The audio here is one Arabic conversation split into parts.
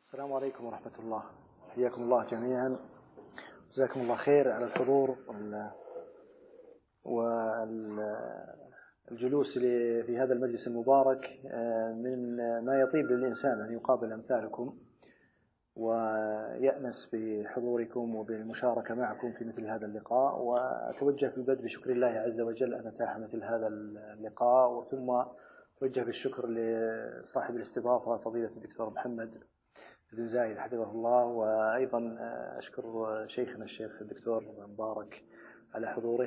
السلام عليكم ورحمة الله. حياكم الله جميعا، جزاكم الله خير على الحضور والجلوس في هذا المجلس المبارك. من ما يطيب للإنسان أن يقابل أمثالكم ويأنس بحضوركم وبالمشاركة معكم في مثل هذا اللقاء، وأتوجه بالبدء بشكر الله عز وجل أن أتاح مثل هذا اللقاء، وثم أتوجه بالشكر لصاحب الاستضافة فضيلة الدكتور محمد بن زايد حفظه الله، وأيضا أشكر شيخنا الشيخ الدكتور مبارك على حضوره،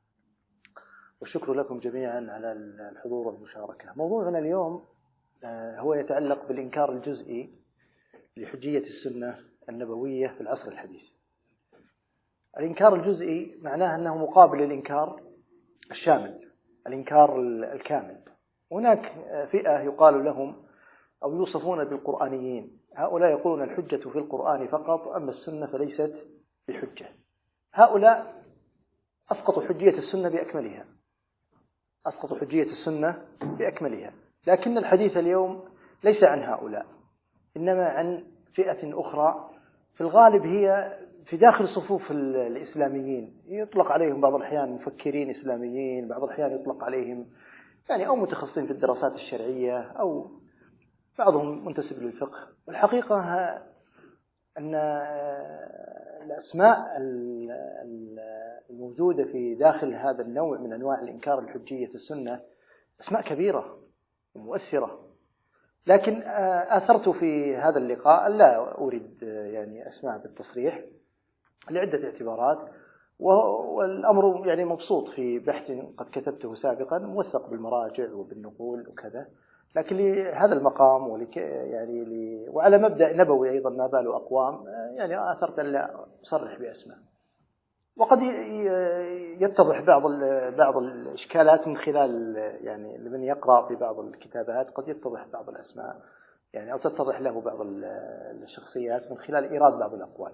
والشكر لكم جميعا على الحضور والمشاركة. موضوعنا اليوم هو يتعلق بالإنكار الجزئي لحجية السنة النبوية في العصر الحديث. الإنكار الجزئي معناه أنه مقابل للإنكار الشامل، الإنكار الكامل. هناك فئة يقال لهم أو يوصفون بالقرآنيين، هؤلاء يقولون الحجة في القرآن فقط، أما السنة فليست بحجة. هؤلاء أسقطوا حجية السنة بأكملها، أسقطوا حجية السنة بأكملها. لكن الحديث اليوم ليس عن هؤلاء، إنما عن فئة أخرى في الغالب هي في داخل صفوف الإسلاميين، يطلق عليهم بعض الأحيان مفكرين إسلاميين، بعض الأحيان يطلق عليهم أو متخصصين في الدراسات الشرعية، أو بعضهم منتسب للفقه. والحقيقة أن الأسماء الموجودة في داخل هذا النوع من أنواع الإنكار الحجية السنة أسماء كبيرة ومؤثرة، لكن آثرت في هذا اللقاء لا أريد أسماء بالتصريح لعدة اعتبارات، والأمر مبسوط في بحث قد كتبته سابقا موثق بالمراجع وبالنقول وكذا، لكن لهذا المقام وعلى مبدأ نبوي أيضا ما بال أقوام آثرت أن لا أصرح بأسماء. وقد يتضح بعض الإشكالات من خلال لمن يقرأ في بعض الكتابات، قد يتضح بعض الأسماء أو تتضح له بعض الشخصيات من خلال إيراد بعض الأقوال.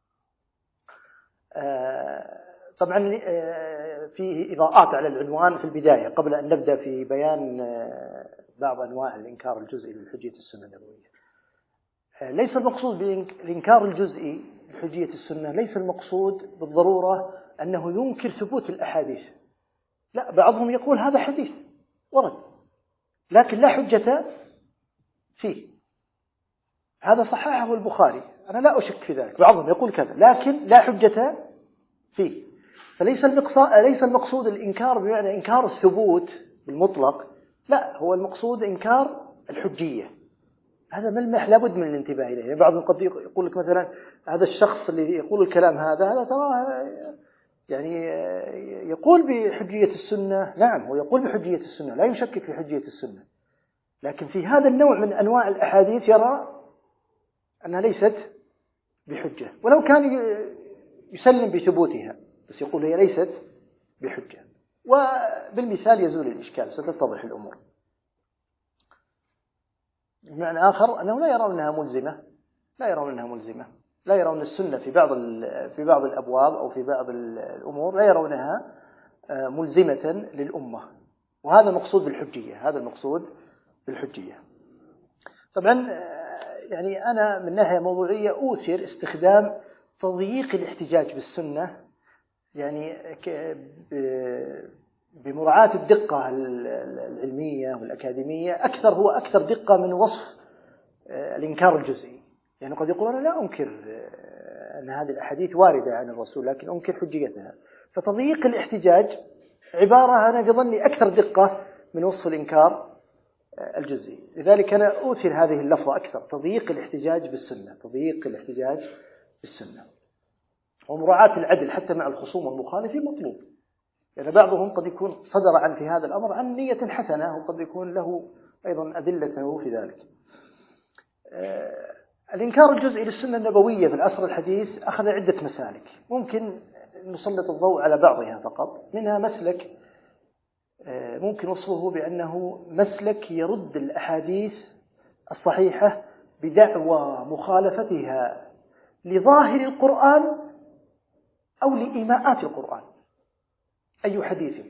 طبعا فيه إضاءات على العنوان في البداية قبل أن نبدأ في بيان بعض أنواع الإنكار الجزئي لحجية السنة النبوية. ليس المقصود بالإنكار الجزئي لحجية السنة، ليس المقصود بالضرورة أنه ينكر ثبوت الأحاديث، لا، بعضهم يقول هذا حديث ورد لكن لا حجة فيه، هذا صححه البخاري، أنا لا أشك في ذلك، بعضهم يقول كذا لكن لا حجة فيه. فليس المقصود الإنكار بمعنى إنكار الثبوت بالمطلق، لا، هو المقصود إنكار الحجية. هذا ملمح لابد من الانتباه إليه. بعضهم قد يقول لك مثلا هذا الشخص اللي يقول الكلام هذا تراه يقول بحجية السنة، نعم هو يقول بحجية السنة، لا يشكك في حجية السنة، لكن في هذا النوع من أنواع الأحاديث يرى أنها ليست بحجة، ولو كان يسلم بثبوتها بس يقول هي ليست بحجة. وبالمثال يزول الإشكال، ستتضح الأمور. بمعنى آخر أنه لا يرون أنها ملزمة، لا يرون السنة في بعض الأبواب أو في بعض الأمور لا يرونها ملزمة للأمة، وهذا المقصود بالحجية. طبعا أنا من ناحية موضوعية أوثر استخدام تضييق الاحتجاج بالسنة بمراعاة الدقة العلمية والأكاديمية هو أكثر دقة من وصف الإنكار الجزئي. قد يقول أنا لا أنكر أن هذه الأحاديث واردة عن الرسول لكن أنكر حجيتها، فتضييق الاحتجاج عبارة أنا بظني أكثر دقة من وصف الإنكار الجزئي. لذلك أنا أوثر هذه اللفظة أكثر، تضييق الاحتجاج بالسنة. ومراعاة العدل حتى مع الخصوم والمخالفين مطلوب، بعضهم قد يكون صدر عن في هذا الأمر عن نية حسنة، وقد يكون له أيضا أدلته في ذلك. الإنكار الجزئي للسنة النبوية في العصر الحديث أخذ عدة مسالك، ممكن نسلط الضوء على بعضها فقط. منها مسلك ممكن وصفه بأنه مسلك يرد الأحاديث الصحيحة بدعوى مخالفتها لظاهر القرآن أو لإيماءات القرآن. أي حديث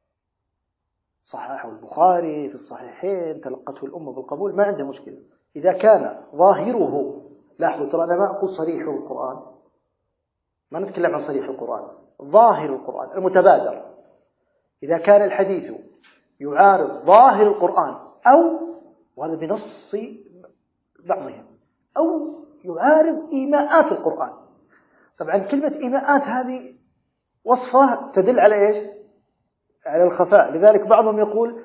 صححه البخاري في الصحيحين تلقته الأمة بالقبول ما عنده مشكلة، إذا كان ظاهره لاحظوا ترى أنا ما أقول صريح القرآن، ما نتكلم عن صريح القرآن، ظاهر القرآن المتبادر. إذا كان الحديث يعارض ظاهر القرآن وهذا بنص بعضهم، أو يعارض إيماءات القرآن. طبعا كلمة إيماءات هذه وصفة تدل على إيش؟ على الخفاء. لذلك بعضهم يقول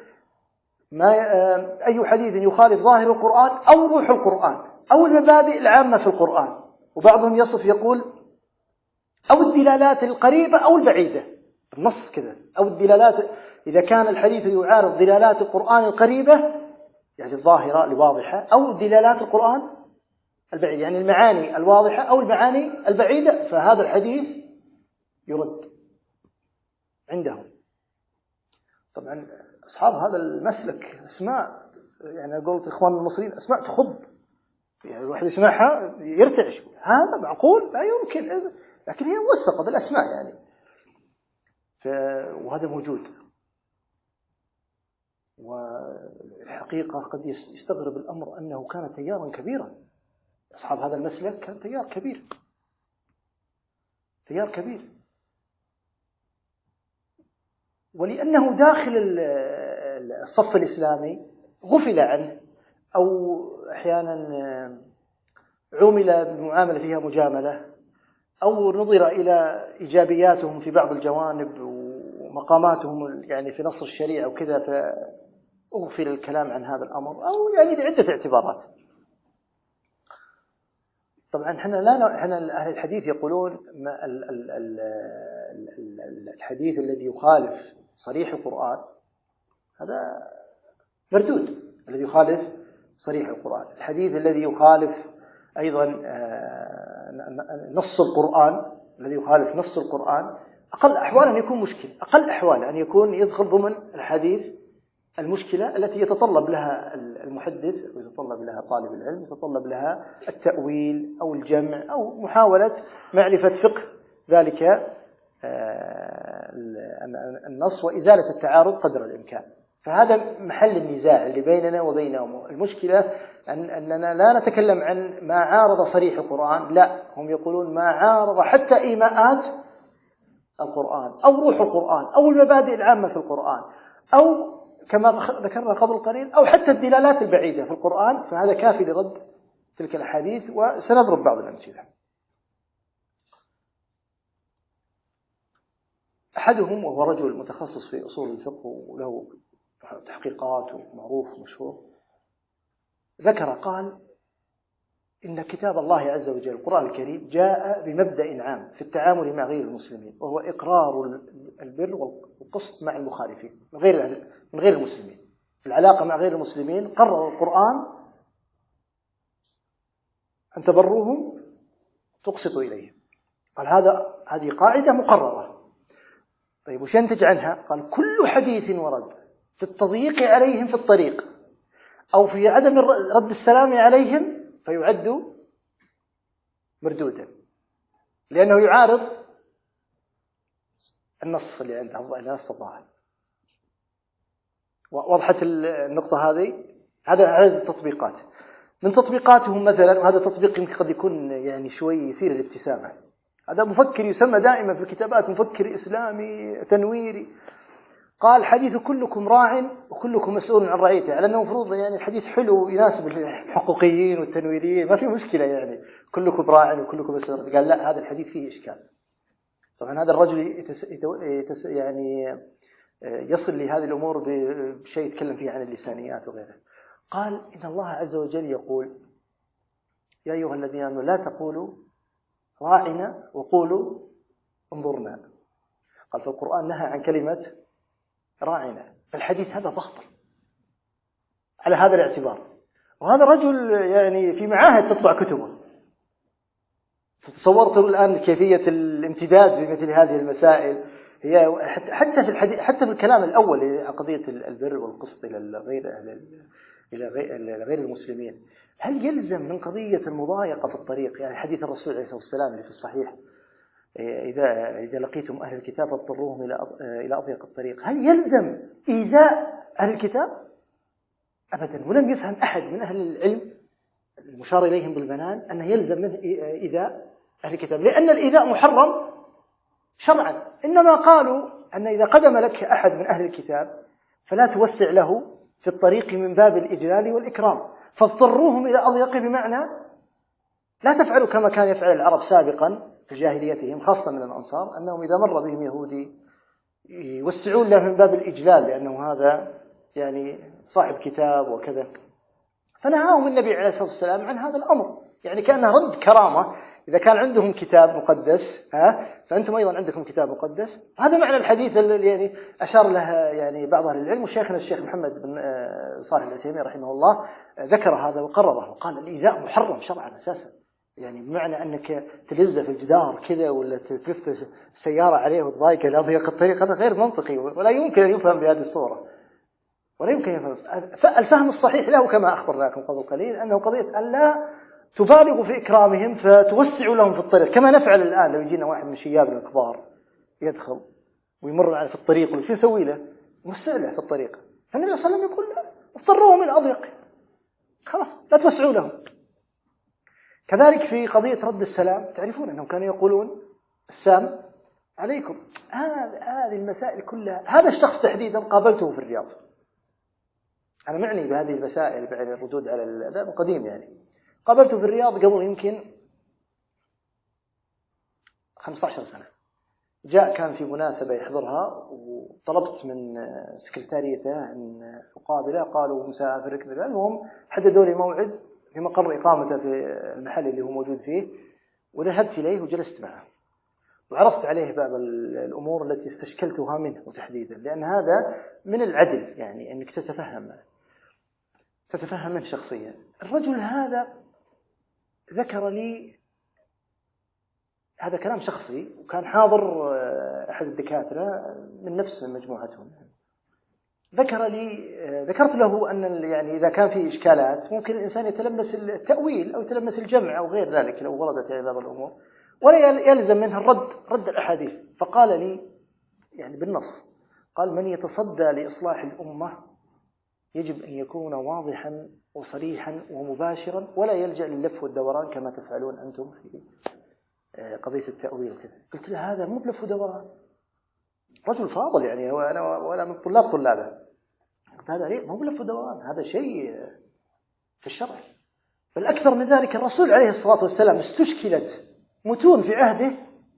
أي حديث يخالف ظاهر القرآن أو روح القرآن أو المبادئ العامة في القرآن. وبعضهم يصف يقول أو الدلالات القريبة أو البعيدة، النص كذا، أو الدلالات، إذا كان الحديث يعارض دلالات القرآن القريبة يعني الظاهرة الواضحة، أو دلالات القرآن البعيدة يعني المعاني الواضحة أو المعاني البعيدة، فهذا الحديث يرد عندهم. طبعا أصحاب هذا المسلك أسماء، يعني قلت إخوان المصريين أسماء تخض، يعني الواحد يسمعها يرتعش، هذا معقول؟ لا يمكن، لكن هي موثقة بالأسماء يعني. وهذا موجود. والحقيقة قد يستغرب الأمر أنه كان تيارا كبيرا، أصحاب هذا المسلك كان تيار كبير، تيار كبير. ولأنه داخل الصف الإسلامي غفل عنه، أو أحيانا عمل بمعاملة فيها مجاملة، أو نظر إلى إيجابياتهم في بعض الجوانب ومقاماتهم يعني في نص الشريعة وكذا، فأغفل الكلام عن هذا الأمر، أو يعني لعدة اعتبارات. طبعا احنا أهل الحديث يقولون الحديث الذي يخالف صريح القرآن هذا مردود، الذي يخالف صريح القرآن. الحديث الذي يخالف أيضا نص القرآن، الذي يخالف نص القرآن أقل أحوال أن يكون مشكل، أقل أحوال أن يكون يدخل ضمن الحديث المشكلة التي يتطلب لها المحدث ويتطلب لها طالب العلم، يتطلب لها التأويل أو الجمع أو محاولة معرفة فقه ذلك النص وإزالة التعارض قدر الإمكان. فهذا محل النزاع اللي بيننا وبينهم. المشكلة أننا لا نتكلم عن ما عارض صريح القرآن، لا، هم يقولون ما عارض حتى إيماءات القرآن أو روح القرآن أو المبادئ العامة في القرآن، أو كما ذكرنا قبل قليل أو حتى الدلالات البعيدة في القرآن، فهذا كافي لرد تلك الأحاديث. وسنضرب بعض الأمثلة. أحدهم وهو رجل متخصص في أصول الفقه وله تحقيقات ومعروف ومشهور، ذكر قال إن كتاب الله عز وجل القرآن الكريم جاء بمبدأ عام في التعامل مع غير المسلمين، وهو إقرار البر والقسط مع المخالفين من غير المسلمين. في العلاقة مع غير المسلمين قرر القرآن أن تبروهم تقسطوا إليهم. قال هذه قاعدة مقررة. طيب وش ينتج عنها؟ قال كل حديث ورد في التضييق عليهم في الطريق أو في عدم رد السلام عليهم فيعد مردودا، لأنه يعارض النص اللي عنده، النص الظاهر. وضحت النقطة هذه. هذا التطبيقات. من تطبيقاتهم مثلا، وهذا تطبيق يمكن قد يكون يعني شوي يثير الابتسامة، هذا مفكر يسمى دائما في الكتابات مفكر إسلامي تنويري، قال حديث كلكم راع وكلكم مسؤول عن رعيته، على أنه مفروض يعني الحديث حلو يناسب الحقوقيين والتنويريين، ما في مشكلة يعني كلكم راع وكلكم مسؤول. قال لا، هذا الحديث فيه إشكال. طبعا هذا الرجل يعني يصل لهذه الأمور بشيء يتكلم فيه عن اللسانيات وغيره. قال إن الله عز وجل يقول يا أيها الذين آمنوا لا تقولوا راعنا وقولوا انظرنا. قال في القرآن نهى عن كلمة راعنا، فالحديث هذا باطل على هذا الاعتبار. وهذا رجل يعني في معاهد تطبع كتبه. تصورت الآن كيفية الامتداد بمثل هذه المسائل. هي حتى في الحديث، حتى في الكلام الأول قضية البر والقسط إلى غير المسلمين، هل يلزم من قضية المضايقة في الطريق؟ يعني حديث الرسول عليه الصلاة والسلام اللي في الصحيح إذا لقيتم أهل الكتاب فاضطروهم إلى أضيق الطريق، هل يلزم إيذاء أهل الكتاب؟ أبدا. ولم يفهم أحد من أهل العلم المشار إليهم بالبنان أنه يلزم منه إيذاء أهل الكتاب، لأن الإيذاء محرم شرعا. إنما قالوا أن إذا قدم لك أحد من أهل الكتاب فلا توسع له في الطريق من باب الإجلال والإكرام، فاضطروهم إلى أضيقه، بمعنى لا تفعلوا كما كان يفعل العرب سابقا في جاهليتهم خاصة من الأنصار، أنهم إذا مر بهم يهودي يوسعون له من باب الإجلال لأنه هذا يعني صاحب كتاب وكذا. فنهاهم النبي عليه الصلاة والسلام عن هذا الأمر، يعني كأنه رد كرامة. إذا كان عندهم كتاب مقدس فأنتم أيضا عندكم كتاب مقدس. هذا معنى الحديث الذي يعني أشار له يعني بعض أهل العلم، وشيخنا الشيخ محمد بن صالح العثيمين رحمه الله ذكر هذا وقرره، وقال الإيذاء محرم شرعا أساسا، يعني بمعنى أنك تلزه في الجدار كذا ولا تلف السيارة عليه وتضايقه لأضيق الطريق، هذا غير منطقي ولا يمكن أن يفهم بهذه الصورة، ولا يمكن يفهم. فالفهم الصحيح له كما أخبرناكم قبل قليل أنه قضية أن لا تبالغوا في إكرامهم فتوسعوا لهم في الطريق، كما نفعل الآن. لو يجينا واحد من شيابنا الكبار يدخل ويمر على في الطريق وش نسوي له؟ نوسع له في الطريق. فالنبي صلى الله عليه وسلم يقول لا، اضطروهم إلى أضيق، خلاص لا توسعوا لهم. كذلك في قضية رد السلام، تعرفون أنهم كانوا يقولون السلام عليكم. هذه المسائل كلها، هذا الشخص تحديدا قابلته في الرياض. أنا معني بهذه المسائل بعد الردود على الأداء القديم، يعني قابلته في الرياض قبل يمكن 15 سنة. جاء كان في مناسبة يحضرها، وطلبت من سكرتاريته أن أقابله، قالوا مسافر كذا. المهم حددوا لي موعد في مقر إقامته في المحل اللي هو موجود فيه، وذهبت إليه وجلست معه وعرضت عليه بعض الأمور التي استشكلتها منه تحديدا، لأن هذا من العدل يعني أنك تتفهم منه شخصيا. الرجل هذا ذكر لي، هذا كلام شخصي، وكان حاضر أحد الدكاترة من نفس مجموعتهم، ذكرت له أن يعني إذا كان في إشكالات ممكن الإنسان يتلمس التأويل أو يتلمس الجمع أو غير ذلك لو وردت يعني بعض الأمور، ولا يلزم منها رد الأحاديث. فقال لي يعني بالنص، قال من يتصدى لإصلاح الأمة يجب أن يكون واضحا وصريحا ومباشرا، ولا يلجأ لللف والدوران كما تفعلون أنتم في قضية التأويل كذا. قلت له هذا مو بلف ودوران، رجل فاضل يعني، وأنا من طلابه. قلت هذا ليه مو بلف ودوران، هذا شيء في الشرع. بل أكثر من ذلك، الرسول عليه الصلاة والسلام استشكلت متون في عهده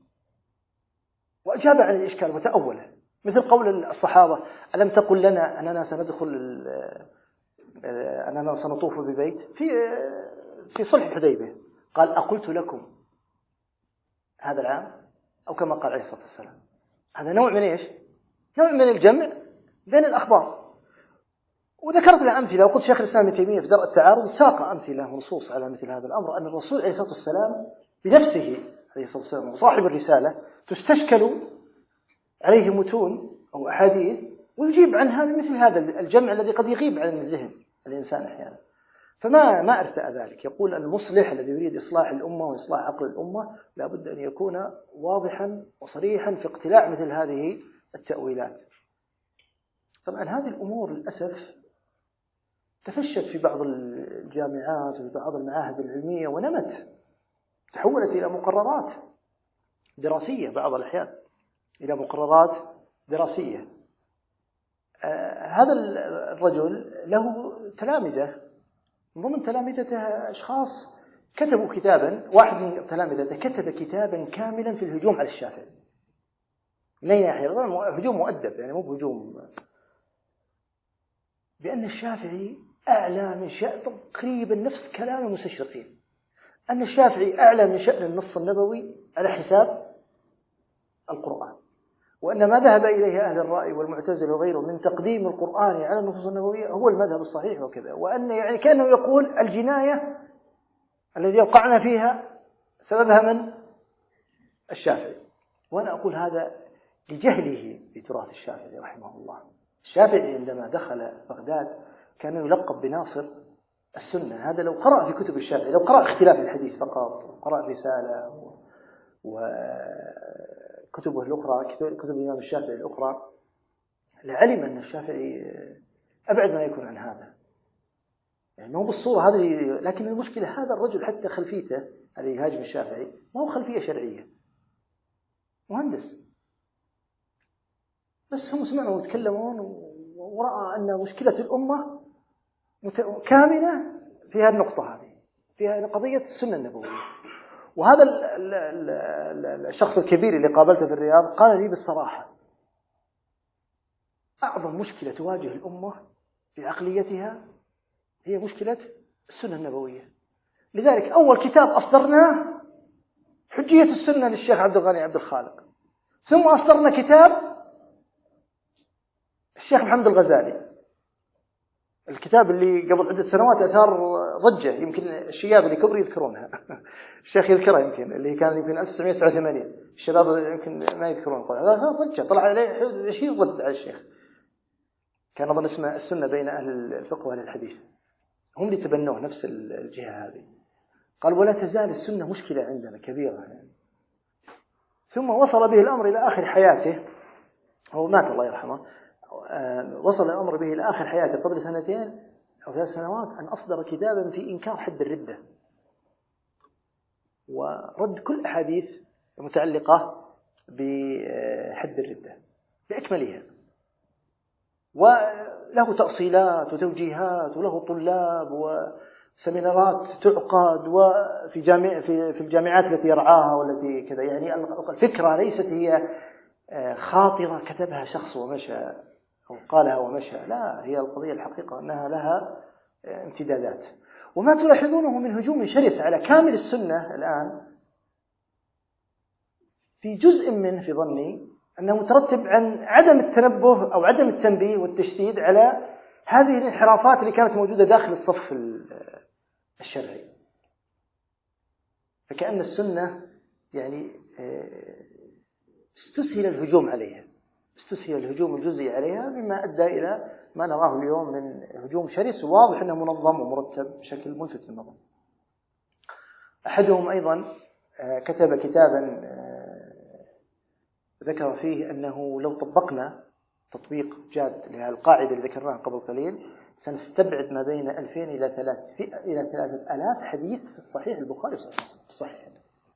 وأجاب عن الإشكال وتأوله، مثل قول الصحابة ألم تقل لنا أننا سندخل أننا سنطوف ببيت في صلح الحديبية، قال أقلت لكم هذا العام، أو كما قال عليه الصلاة والسلام. هذا نوع من إيش؟ نوع من الجمع بين الأخبار. وذكرت له أمثلة، وقلت شيخ الإسلام ابن تيمية في درء التعارض ساق أمثلة ونصوص على مثل هذا الأمر، أن الرسول عليه الصلاة والسلام بنفسه عليه الصلاة والسلام وصاحب الرسالة تستشكل عليه متون أو أحاديث ويجيب عنها بمثل هذا الجمع الذي قد يغيب عن الذهن الإنسان أحيانا. فما أرتأى ذلك. يقول المصلح الذي يريد إصلاح الأمة وإصلاح عقل الأمة لابد أن يكون واضحا وصريحا في اقتلاع مثل هذه التأويلات. طبعا هذه الأمور للأسف تفشت في بعض الجامعات وفي بعض المعاهد العلمية ونمت، تحولت إلى مقررات دراسية بعض الأحيان، إلى مقررات دراسية. هذا الرجل له تلامذة، من ضمن تلامذته أشخاص كتبوا كتابا. واحد من تلامذته كتب كتابا كاملا في الهجوم على الشافعي من أي ناحية؟ هجوم مؤدب، يعني مو بهجوم، بأن الشافعي أعلى من شأن تقريبا نفس كلام المستشرقين، أن الشافعي أعلى من شأن النص النبوي على حساب القرآن، وأن ما ذهب إليه أهل الرأي والمعتزلة وغيره من تقديم القرآن على النصوص النبوية هو المذهب الصحيح وكذا، وأن يعني كأنه يقول الجناية الذي وقعنا فيها سببها من الشافعي. وأنا أقول هذا لجهله بتراث الشافعي رحمه الله. الشافعي عندما دخل بغداد كان يلقب بناصر السنة. هذا لو قرأ في كتب الشافعي، لو قرأ اختلاف الحديث فقط، وقرأ رسالة وكتبه الأخرى، كتب الإمام الشافعي يعني ما هو بالصورة هذه، لكن المشكلة هذا الرجل حتى خلفيته اللي يهاجم الشافعي ما هو خلفية شرعية، مهندس، بس هم سمعوا ويتكلمون ورأى أن مشكلة الأمة كامنة في هذه النقطة هذه، في قضية السنة النبوية. وهذا الشخص الكبير اللي قابلته في الرياض قال لي بالصراحة أعظم مشكلة تواجه الأمة في عقليتها هي مشكلة السنة النبوية. لذلك أول كتاب أصدرناه حجية السنة للشيخ عبد الغني عبد الخالق، ثم أصدرنا كتاب الشيخ محمد الغزالي، الكتاب اللي قبل عدة سنوات أثار ضجة، يمكن الشباب اللي كبر يذكرونها الشيخ يذكرها، يمكن اللي كان يمكن 1989 الشباب يمكن ما يذكرون، هذا ضجة طلع عليه شيء ضد على الشيخ، كان أظن اسمه السنة بين أهل الفقه وأهل الحديث، هم اللي تبنوه نفس الجهة هذه. قال ولا تزال السنة مشكلة عندنا كبيرة يعني. ثم وصل به الأمر إلى آخر حياته، هو مات الله يرحمه، وصل الأمر به إلى آخر حياته قبل 2 أو 3 سنوات أن أصدر كتابا في إنكار حد الردة ورد كل الأحاديث المتعلقة بحد الردة بأكملها، وله تأصيلات وتوجيهات وله طلاب وسمينارات تعقد في الجامعات التي يرعاها والتي كذا. يعني الفكرة ليست هي خاطرة كتبها شخص ومشى أو قالها ومشى، لا، هي القضية الحقيقة أنها لها امتدادات. وما تلاحظونه من هجوم شرس على كامل السنة الآن في جزء منه في ظني أنه مترتب عن عدم التنبه أو عدم التنبيه والتشديد على هذه الانحرافات اللي كانت موجودة داخل الصف الشرعي. فكأن السنة يعني استسهل الهجوم عليها، استسهل الهجوم الجزئي عليها، مما أدى إلى ما نراه اليوم من هجوم شرس واضح أنه منظم ومرتب بشكل ملفت للنظر. أحدهم أيضا كتب كتابا ذكر فيه أنه لو طبقنا تطبيق جاد للقاعدة اللي ذكرناها قبل قليل سنستبعد ما بين 2000 إلى 3000 حديث في الصحيح البخاري الصحيح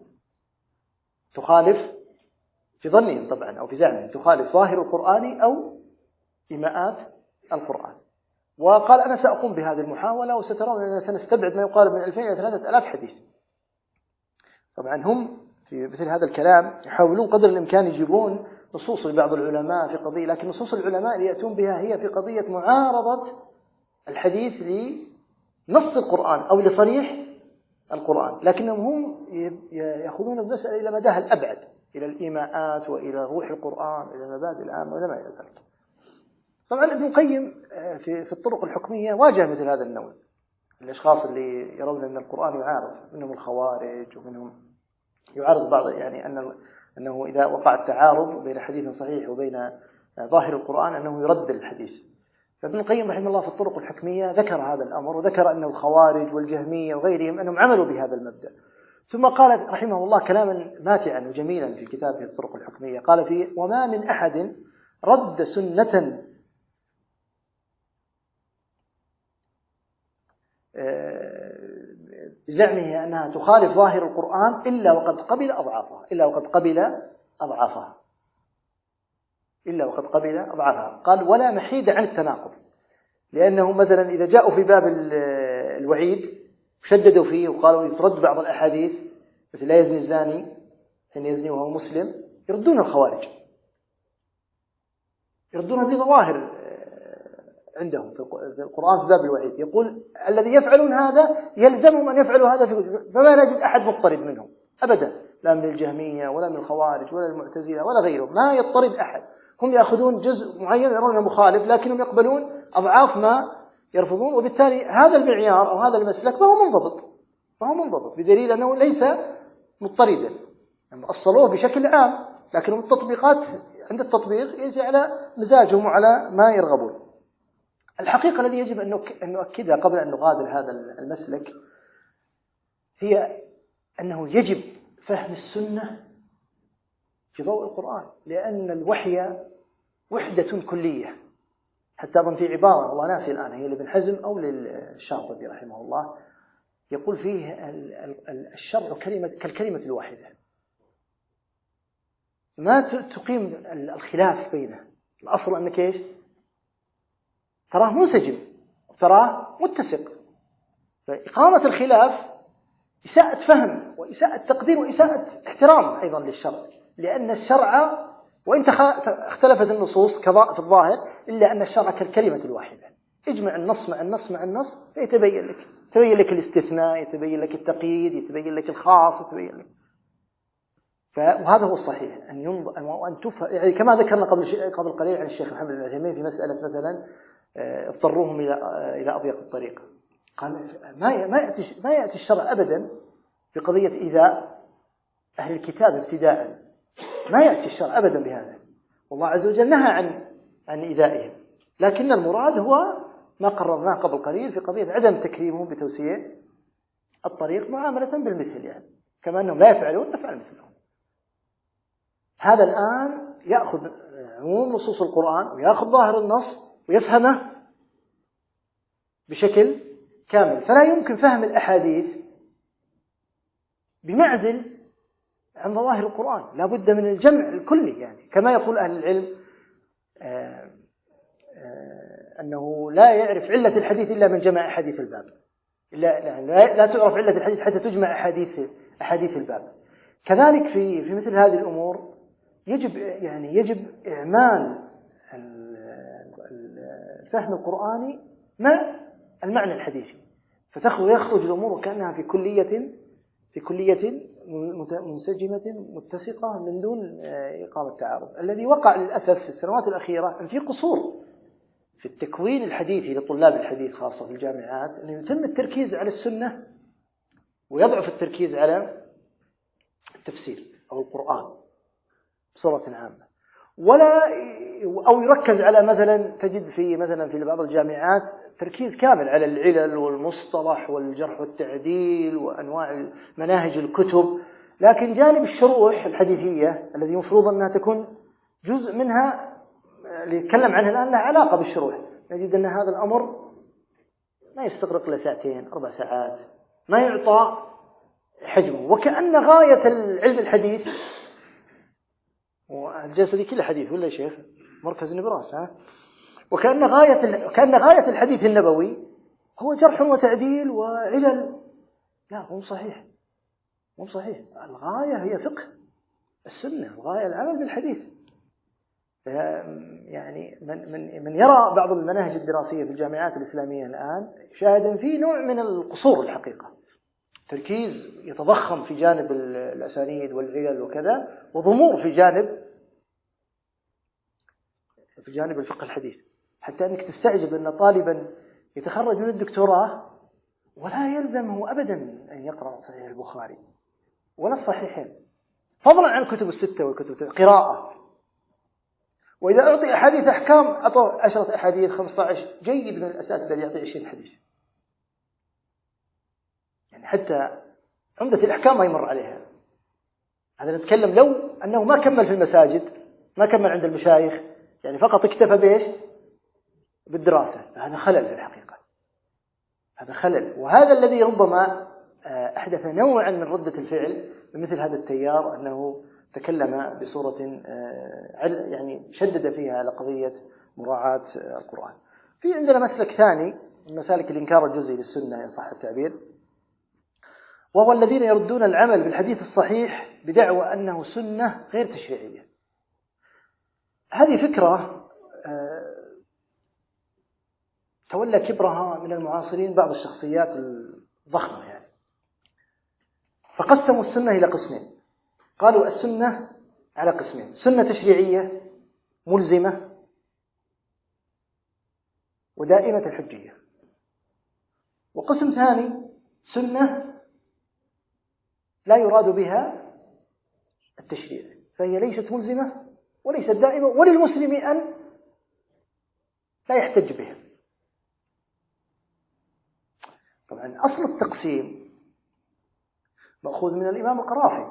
تخالف في ظنهم طبعا أو في زعمهم تخالف ظاهر القرآن أو إيماءات القرآن. وقال أنا سأقوم بهذه المحاولة وسترون أننا سنستبعد ما يقارب من 2000 إلى 3000 حديث. طبعا هم في مثل هذا الكلام يحاولون قدر الإمكان يجيبون نصوص لبعض العلماء في قضية، لكن نصوص العلماء اللي يأتون بها هي في قضية معارضة الحديث لنص القرآن أو لصريح القرآن، لكنهم هم يأخذون المسألة إلى مداها الأبعد، إلى الإيماءات وإلى روح القرآن إلى المبادئ العامة ولا ما إلى ذلك. طبعا ابن القيم في الطرق الحكمية واجه مثل هذا النوع الأشخاص اللي يرون أن القرآن يعارض، منهم الخوارج ومنهم يعارض بعض، يعني أنه إذا وقع التعارض بين حديث صحيح وبين ظاهر القرآن أنه يرد الحديث. فابن القيم رحمه الله في الطرق الحكمية ذكر هذا الأمر، وذكر أن الخوارج والجهمية وغيرهم أنهم عملوا بهذا المبدأ. ثم قال رحمه الله كلاما ماتعا وجميلا في كتابه الطرق الحكمية، قال فيه وما من أحد رد سنة بزعمه أنها تخالف ظاهر القرآن إلا وقد قبل أضعافها، قال ولا محيد عن التناقض، لأنه مثلا إذا جاءوا في باب الوعيد شددوا فيه وقالوا يترد بعض الأحاديث مثل لا يزني الزاني حين يزني وهو مسلم، يردون الخوارج، يردونها بظواهر عندهم في القرآن في باب الوعيد، يقول الذي يفعلون هذا يلزمهم أن يفعلوا هذا، فما نجد أحد مضطرد منهم أبدا، لا من الجهمية ولا من الخوارج ولا المعتزلة ولا غيرهم، ما يضطرد أحد، هم يأخذون جزء معين يرونه مخالف لكنهم يقبلون أضعاف ما يرفضون، وبالتالي هذا المعيار أو هذا المسلك ما هو منضبط بدليل أنه ليس مضطردا، يعني أصلوه بشكل عام لكن التطبيقات عند التطبيق يجي على مزاجهم وعلى ما يرغبون. الحقيقة الذي يجب أن نؤكدها قبل أن نغادر هذا المسلك هي أنه يجب فهم السنة في ضوء القرآن، لأن الوحي وحدة كلية حتى أظن في عبارة والله ناسي الآن هي لابن حزم أو للشاطبي رحمه الله، يقول فيه الشرع كالكلمة الواحدة، ما تقيم الخلاف بينه، الأصل أنك إيش؟ تراه منسجم، تراه متسق. فإقامة الخلاف إساءة فهم وإساءة تقدير وإساءة احترام أيضا للشرع، لأن الشرع وإن اختلفت النصوص في الظاهر إلا أن الشرع كالكلمة الواحدة، اجمع النص مع النص مع النص فيتبين لك الاستثناء، يتبين لك التقييد، يتبين لك الخاص، يتبين لك. وهذا هو الصحيح أن ينظر وأن تفهم، يعني كما ذكرنا قبل قليل عن الشيخ محمد بن عثيمين في مسألة مثلا اضطروهم إلى أضيق الطريق، قال ما يأتي الشرع أبدا في قضية إيذاء أهل الكتاب ابتداء، ما يأتي الشرع أبدا بهذا، والله عز وجل نهى عن إيذائهم، لكن المراد هو ما قررناه قبل قليل في قضية عدم تكريمهم بتوسيع الطريق معاملة بالمثل، يعني كما أنهم لا يفعلون نفعل مثلهم. هذا الآن يأخذ عموم نصوص القرآن ويأخذ ظاهر النص ويفهمه بشكل كامل، فلا يمكن فهم الأحاديث بمعزل عن ظواهر القرآن، لا بد من الجمع الكلي، يعني كما يقول أهل العلم أنه لا يعرف علة الحديث إلا من جمع أحاديث الباب، لا تعرف علة الحديث حتى تجمع أحاديث الباب. كذلك في مثل هذه الأمور يجب إعمال الفهم القرآني مع المعنى الحديثي، يخرج الأمور وكأنها في كلية منسجمة متسقة من دون إقامة تعارض. الذي وقع للأسف في السنوات الأخيرة أن في قصور في التكوين الحديثي لطلاب الحديث خاصة في الجامعات، أن يتم التركيز على السنة ويضعف التركيز على التفسير أو القرآن بصورة عامة، أو يركز على مثلا تجد في بعض الجامعات تركيز كامل على العلل والمصطلح والجرح والتعديل وأنواع مناهج الكتب، لكن جانب الشروح الحديثية الذي مفروض أنها تكون جزء منها اللي يتكلم عنه الآن له علاقة بالشروح، نجد أن هذا الأمر ما يستغرق إلا 2 4 ساعات، ما يعطى حجمه، وكأن غاية العلم الحديث والجلسة دي كلها حديث ولا يا شيخ مركز نبراس وكأن غاية الحديث النبوي هو جرح وتعديل وعلل. لا، مو صحيح. الغاية هي فقه السنة، الغاية العمل بالحديث. يعني من يرى بعض المناهج الدراسية في الجامعات الإسلامية الآن شاهد في نوع من القصور الحقيقة، تركيز يتضخم في جانب الأسانيد والعلل وكذا، وضمور في جانب الفقه الحديث، حتى أنك تستعجب أن طالبا يتخرج من الدكتوراه ولا يلزمه أبدا أن يقرأ صحيح البخاري ولا الصحيحين، فضلا عن الكتب الستة والكتب قراءة. وإذا أعطي أحاديث أحكام أعطوا 10 أحاديث 15 جيد من الأساتذة اللي يعطي 20 حديث، يعني حتى عمدة الأحكام ما يمر عليها. هذا نتكلم لو أنه ما كمل في المساجد، ما كمل عند المشايخ، يعني فقط اكتفى بإيش؟ بالدراسة، هذا خلل في الحقيقة، هذا خلل. وهذا الذي ربما أحدث نوعا من ردة الفعل بمثل هذا التيار، أنه تكلم بصورة يعني شدد فيها على قضية مراعاة القرآن. في عندنا مسلك ثاني من مسالك الإنكار الجزئي للسنة إن صح التعبير، وهو الذين يردون العمل بالحديث الصحيح بدعوى أنه سنة غير تشريعية. هذه فكرة تولى كبرها من المعاصرين بعض الشخصيات الضخمة، يعني فقسموا السنة إلى قسمين، قالوا السنة على قسمين: سنة تشريعية ملزمة ودائمة الحجية، وقسم ثاني سنة لا يراد بها التشريع، فهي ليست ملزمة وليست دائمة، وللمسلم أن لا يحتج بها. طبعا أصل التقسيم مأخوذ من الإمام القرافي،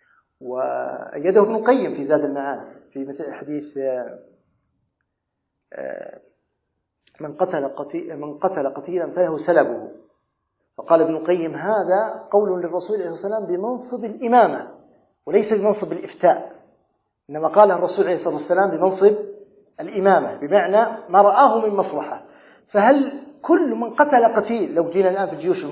وأيده ابن القيم في زاد المعاد في مثل حديث من قتل قتيلا فله سلبه. فقال ابن القيم هذا قول للرسول عليه الصلاة والسلام بمنصب الإمامة وليس بمنصب الإفتاء، إنما قال الرسول عليه الصلاة والسلام بمنصب الإمامة، بمعنى ما رآه من مصلحة. فهل كل من قتل قتيل، لو جينا الآن في الجيوش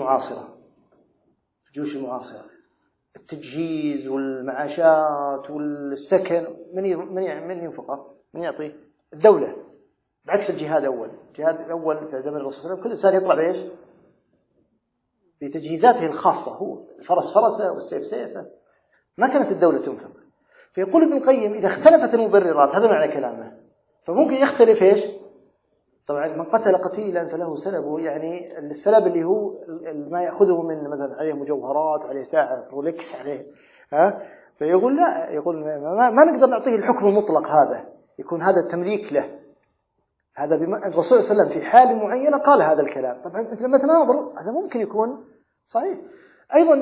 المعاصرة التجهيز والمعاشات والسكن، من ينفقه؟ من يعطيه؟ الدولة، بعكس الجهاد الأول في زمن الرسول صلى الله عليه وسلم كل إنسان يطلع بإيش؟ بتجهيزاته الخاصة، هو الفرس فرسه والسيف سيفه، ما كانت الدولة تنفق. فيقول ابن القيم إذا اختلفت المبررات، هذا معنى كلامه، فممكن يختلف إيش؟ طبعا من قتل قتيلا فله سلبه، يعني السلب اللي هو ما يأخذه من مثلا عليه مجوهرات، عليه ساعة رولكس، عليه فيقول لا، يقول ما نقدر نعطيه الحكم المطلق هذا، يكون هذا التمليك له. هذا الرسول صلى الله عليه وسلم في حال معينة قال هذا الكلام. طبعا أنت لما تناظر هذا ممكن يكون صحيح. أيضا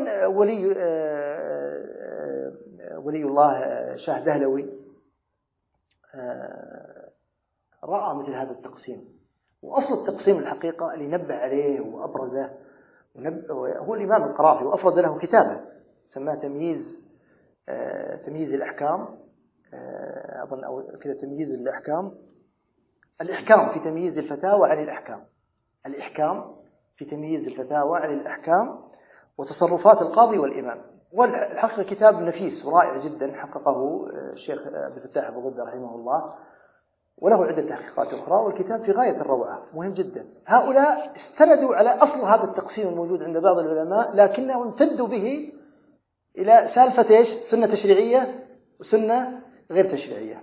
ولي الله شاه دهلوي رأى مثل هذا التقسيم، وأصل التقسيم الحقيقة اللي نبه عليه وأبرزه هو الإمام القرافي، وأفرد له كتابا سماه تمييز الأحكام، أظن أو كذا تمييز الإحكام في تمييز الفتاوى عن الأحكام، وتصرفات القاضي والإمام. والحقيقة كتاب نفيس ورائع جدا حققه الشيخ عبد الفتاح أبو غدة رحمه الله، وله عدة تحقيقات أخرى، والكتاب في غاية الروعة، مهم جدا. هؤلاء استندوا على أصل هذا التقسيم الموجود عند بعض العلماء، لكنهم امتدوا به إلى سالفة إيش؟ سنة تشريعية وسنة غير تشريعية.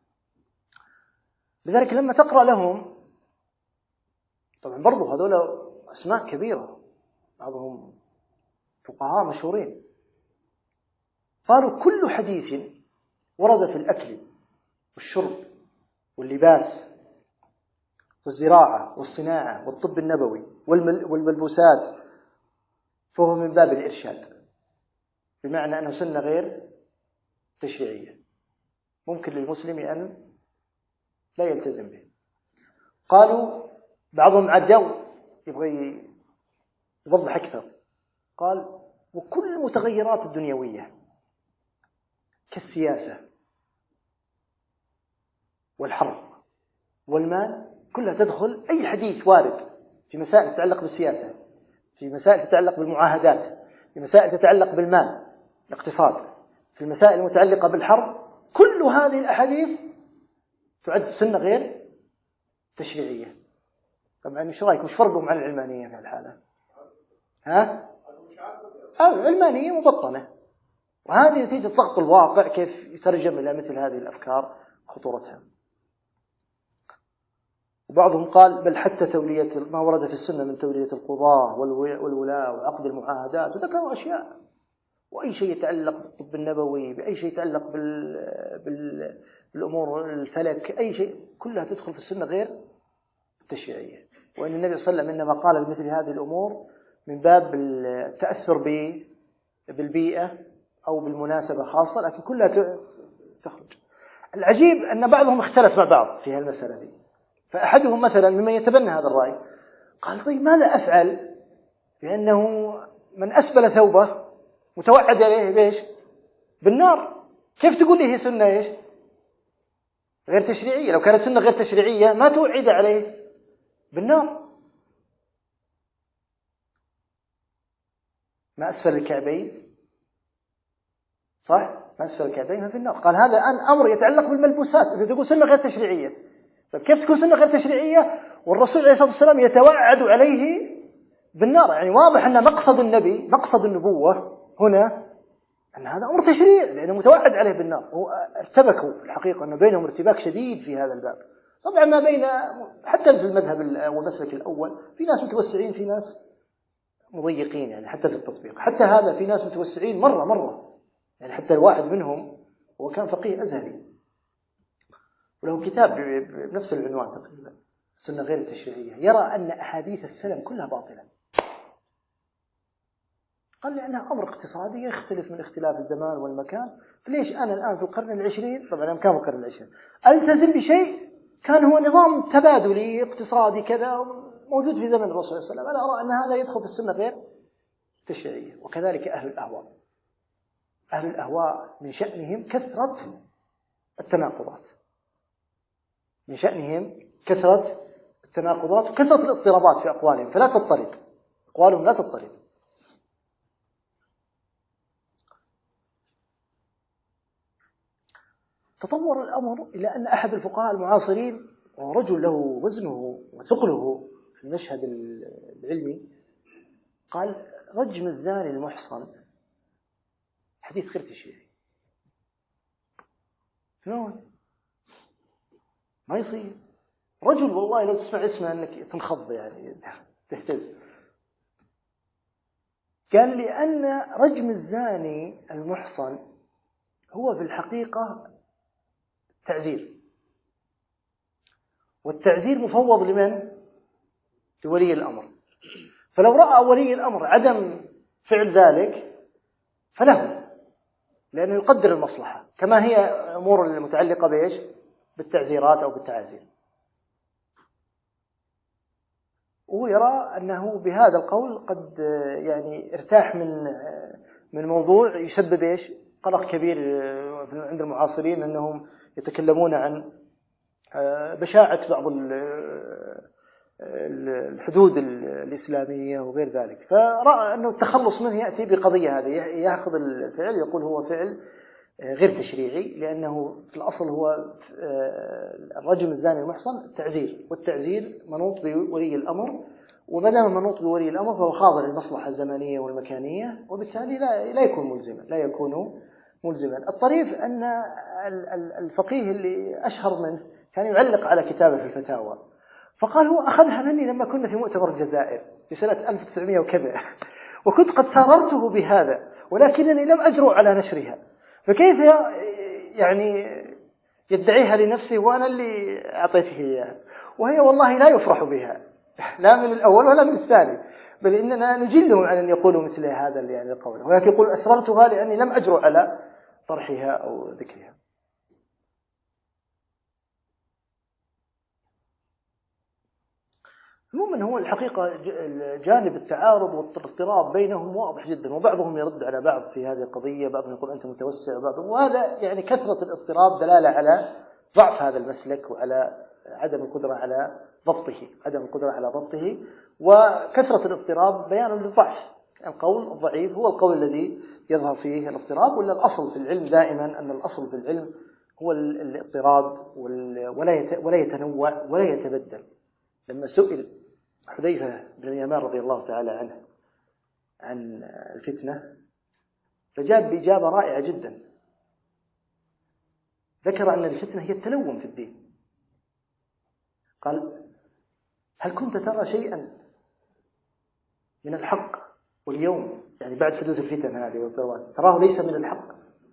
لذلك لما تقرأ لهم، طبعا برضو هذول أسماء كبيرة، بعضهم فقهاء مشهورين، قالوا كل حديث ورد في الأكل والشرب واللباس والزراعة والصناعة والطب النبوي والملبوسات فهو من باب الإرشاد، بمعنى أنه سنة غير تشريعية ممكن للمسلم أن لا يلتزم به. قالوا بعضهم عجوا يبغى يوضح أكثر، قال وكل المتغيرات الدنيوية كالسياسة والحرب والمال كلها تدخل. أي حديث وارد في مسائل تتعلق بالسياسة، في مسائل تتعلق بالمعاهدات، في مسائل تتعلق بالمال الاقتصاد، في المسائل المتعلقة بالحرب، كل هذه الأحاديث تعد سنة غير تشريعية. طبعا ايش رايكم؟ وش فرقهم عن العلمانية في الحالة؟ علمانية مبطنة، وهذه نتيجة ضغط الواقع كيف يترجم إلى مثل هذه الأفكار خطورتها. وبعضهم قال بل حتى تولية ما ورد في السنة من تولية القضاة والولاة وعقد المعاهدات، وذكروا أشياء، وأي شيء يتعلق بالطب النبوي، بأي شيء يتعلق بالأمور الفلك، أي شيء كلها تدخل في السنة غير التشريعية. وأن النبي صلى الله عليه وسلم إنما قال بمثل هذه الأمور من باب التأثر بالبيئة أو بالمناسبة خاصة، لكن كلها تخرج. العجيب أن بعضهم اختلف مع بعض في هالمسألة دي. فأحدهم مثلا ممن يتبنى هذا الرأي قال طيب ماذا أفعل بأنه من أسبل ثوبه متوعد عليه بإيش؟ بالنار. كيف تقول لي هي سنة إيش؟ غير تشريعية؟ لو كانت سنة غير تشريعية ما توعد عليه بالنار. ما أسفل الكعبين، صح؟ ما أسفل الكعبين في النار. قال هذا الآن أمر يتعلق بالملبوسات، إذا تقول سنة غير تشريعية، طيب كيف تكون سنة غير تشريعية والرسول عليه الصلاة والسلام يتوعد عليه بالنار؟ يعني واضح أن مقصد النبوة هنا أن هذا أمر تشريع، لأنه متوعد عليه بالنار. ارتبكوا الحقيقة أن بينهم ارتباك شديد في هذا الباب. طبعا ما بين حتى في المذهب والمسلك الأول في ناس متوسعين، في ناس مضيقين، يعني حتى في التطبيق، حتى هذا في ناس متوسعين مرة، يعني حتى الواحد منهم هو كان فقيه أزهري وله كتاب بنفس العنوان تقريبا، سنة غير تشريعية، يرى أن أحاديث السلم كلها باطلة. قال لأنها أمر اقتصادي يختلف من اختلاف الزمان والمكان، ليش أنا الآن في القرن العشرين، طبعا أنا كان في القرن العشرين، ألتزم بشيء كان هو نظام تبادلي اقتصادي كذا موجود في زمن الرسول صلى الله عليه وسلم. أنا أرى أن هذا يدخل في السنة غير تشريعية. وكذلك أهل الأهواء، أهل الأهواء من شأنهم كثرة التناقضات، من شأنهم كثرة التناقضات وكثرة الاضطرابات في أقوالهم، فلا تضطرب أقوالهم، لا تضطرب. تطور الأمر إلى أن أحد الفقهاء المعاصرين، ورجل له وزنه وثقله في المشهد العلمي، قال رجم الزاني المحصن حديث غير تشريعي. شلون؟ ما يصير. رجل والله لو تسمع اسمه أنك تنخض يعني تهتز. قال لأن رجم الزاني المحصن هو في الحقيقة تعزير، والتعزير مفوض لمن؟ لولي الأمر. فلو رأى ولي الأمر عدم فعل ذلك فله، لأنه يقدر المصلحة كما هي أمور المتعلقة بإيش؟ بالتعزيرات أو بالتعازير. ويرى أنه بهذا القول قد يعني ارتاح من موضوع يسبب إيش؟ قلق كبير عند المعاصرين، أنهم يتكلمون عن بشاعة بعض الحدود الإسلامية وغير ذلك. فرأى أنه التخلص منه يأتي بقضية هذه، يأخذ الفعل يقول هو فعل غير تشريعي، لأنه في الأصل هو الرجم الزاني المحصن تعزير، والتعزير منوط بولي الأمر، وما دام منوط بولي الأمر فهو خاضع للمصلحة الزمنية والمكانية، وبالتالي لا يكون ملزما، لا يكون ملزما. الطريف أن الفقيه اللي أشهر منه كان يعلق على كتابه في الفتاوى، فقال هو أخذها مني لما كنا في مؤتمر الجزائر في سنة 1900 وكذا، وكنت قد ساررته بهذا ولكنني لم أجرؤ على نشرها، فكيف يعني يدعيها لنفسه وأنا اللي أعطيته إياها، وهي والله لا يفرح بها لا من الأول ولا من الثاني، بل إننا نجلهم عن أن يقولوا مثل هذا يعني القول، ولكن يقول أسررتها لأني لم أجرؤ على طرحها أو ذكرها. عموما هو الحقيقة جانب التعارض والاضطراب بينهم واضح جدا، وبعضهم يرد على بعض في هذه القضية، بعضهم يقول أنت متوسع، بعضهم، وهذا يعني كثرة الاضطراب دلالة على ضعف هذا المسلك وعلى عدم القدرة على ضبطه، وكثرة الاضطراب بيان للضعف. القول الضعيف هو القول الذي يظهر فيه الاضطراب، ولا الأصل في العلم دائما أن الأصل في العلم هو الاضطراب ولا يتنوع ولا يتبدل. لما سئل حذيفة بن اليمان رضي الله تعالى عنه عن الفتنة فجاب بإجابة رائعة جدا، ذكر أن الفتنة هي التلون في الدين. قال هل كنت ترى شيئا من الحق واليوم يعني بعد حدوث الفتن هذه والضربات تراه ليس من الحق؟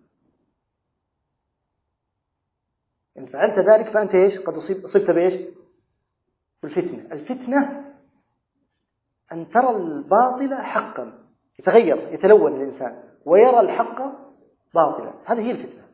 إن فعلت ذلك فأنت إيش؟ قد أصبت بإيش؟ بالفتنة. الفتنة أن ترى الباطل حقا، يتغير يتلون الإنسان ويرى الحق باطلا، هذه هي الفتنة.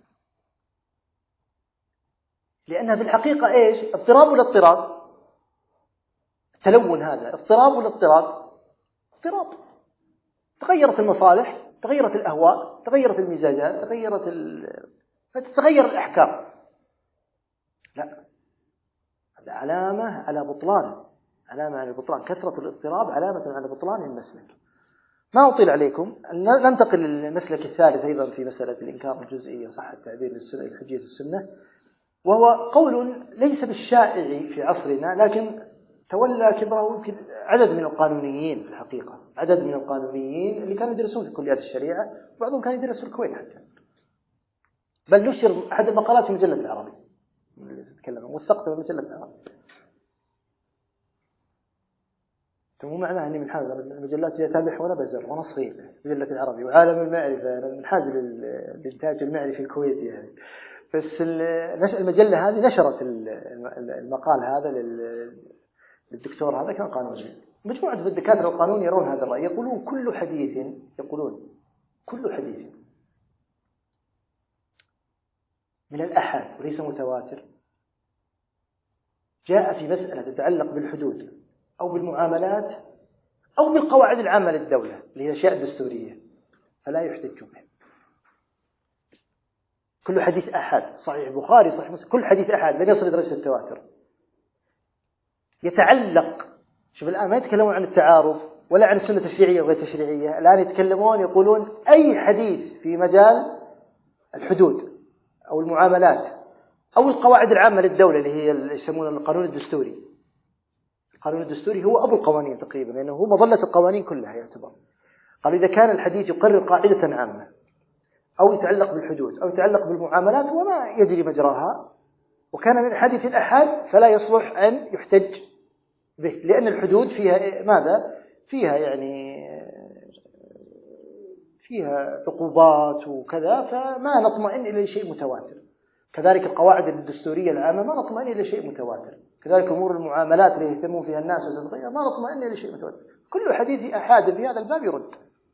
لأنها في الحقيقة إيش؟ اضطراب ولا اضطراب؟ التلون هذا اضطراب ولا اضطراب؟ اضطراب. تغيرت المصالح، تغيرت الأهواء، تغيرت المزاجات، فتتغير الأحكام. لا، هذا علامة على بطلان، كثرة الاضطراب علامة على بطلان المسلك. ما أطيل عليكم، ننتقل للمسلك الثالث أيضا في مسألة الإنكار الجزئي صح التعبير لحجية السنة، وهو قول ليس بالشائع في عصرنا، لكن تولى كبره يمكن عدد من القانونيين في الحقيقة، عدد من القانونيين اللي كانوا يدرسون في كليات الشريعة، وبعضهم كان يدرس في الكويت حتى، بل نشر أحد المقالات في مجلة العربي اللي تتكلم وثقته في مجلة العربي. مو معناه أني منحاز المجلات اللي أتابعها وأنا بزر وأنا صغير، مجلة العربي وعالم المعرفة، أنا منحاز للإنتاج المعرفي في الكويت يعني. بس المجلة هذه نشرت المقال هذا للدكتور هذا، كان قانوني. مجموعة من الدكاترة القانون يرون هذا الرأي، يقولون كل حديث من الأحاد وليس متواتر جاء في مسألة تتعلق بالحدود أو بالمعاملات أو بالقواعد العامة للدولة اللي هي الأشياء الدستورية فلا يحتج به. كل حديث أحد، صحيح البخاري صحيح مسلم، كل حديث أحد لن يصل لدرجة التواتر. يتعلق، شوف الآن ما يتكلمون عن التعارف ولا عن السنة التشريعية وغير التشريعية، الآن يتكلمون يقولون أي حديث في مجال الحدود أو المعاملات أو القواعد العامة للدولة اللي هي يسمونها القانون الدستوري. القانون الدستوري هو أبو القوانين تقريبا، لأنه هو مظلة القوانين كلها يعتبر. قال إذا كان الحديث يقرر قاعدة عامة أو يتعلق بالحدود أو يتعلق بالمعاملات وما يجري مجراها وكان من حديث الأحد فلا يصلح أن يحتج به، لأن الحدود فيها ماذا؟ فيها يعني فيها عقوبات وكذا، فما نطمئن إلى شيء متواتر. كذلك القواعد الدستورية العامة ما نطمئن إلى شيء متواتر. كذلك أمور المعاملات اللي يهتمون فيها الناس وتتغير ما نطمئن إلى شيء متواتر. كل حديث أحاد في هذا الباب يرد.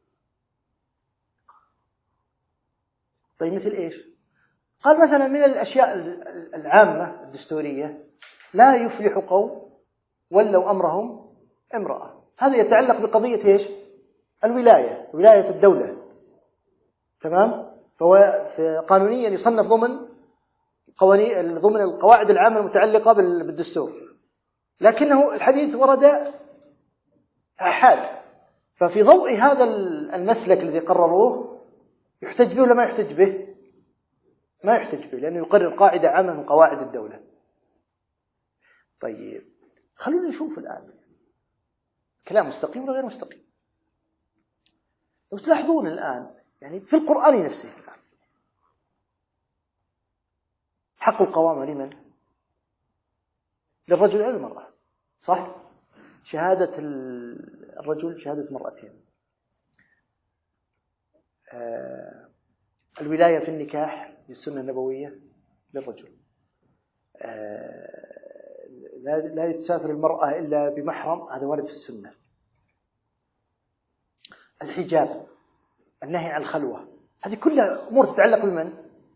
طيب مثل إيش؟ قال مثلا من الأشياء العامة الدستورية لا يفلح قوم ولوا أمرهم امرأة. هذا يتعلق بقضية إيش؟ الولاية، ولاية الدولة. تمام؟ فهو قانونيا يصنف ضمن القواعد العامة المتعلقة بالدستور، لكنه الحديث ورد أحاد. ففي ضوء هذا المسلك الذي قرروه يحتج به ولا ما يحتج به؟ ما يحتج به، لأنه يقرر قاعدة عامة من قواعد الدولة. طيب خلونا نشوف الآن كلام مستقيم ولا غير مستقيم. لو تلاحظون الآن يعني في القرآن نفسه الآن حق القوامة لمن؟ للرجل على المرأة، صح؟ شهادة الرجل شهادة مرأتين. الولاية في النكاح للسنة النبوية للرجل. لا تسافر المرأة إلا بمحرم، هذا وارد في السنة. الحجاب، النهي عن الخلوة، هذه كلها أمور تتعلق بمن؟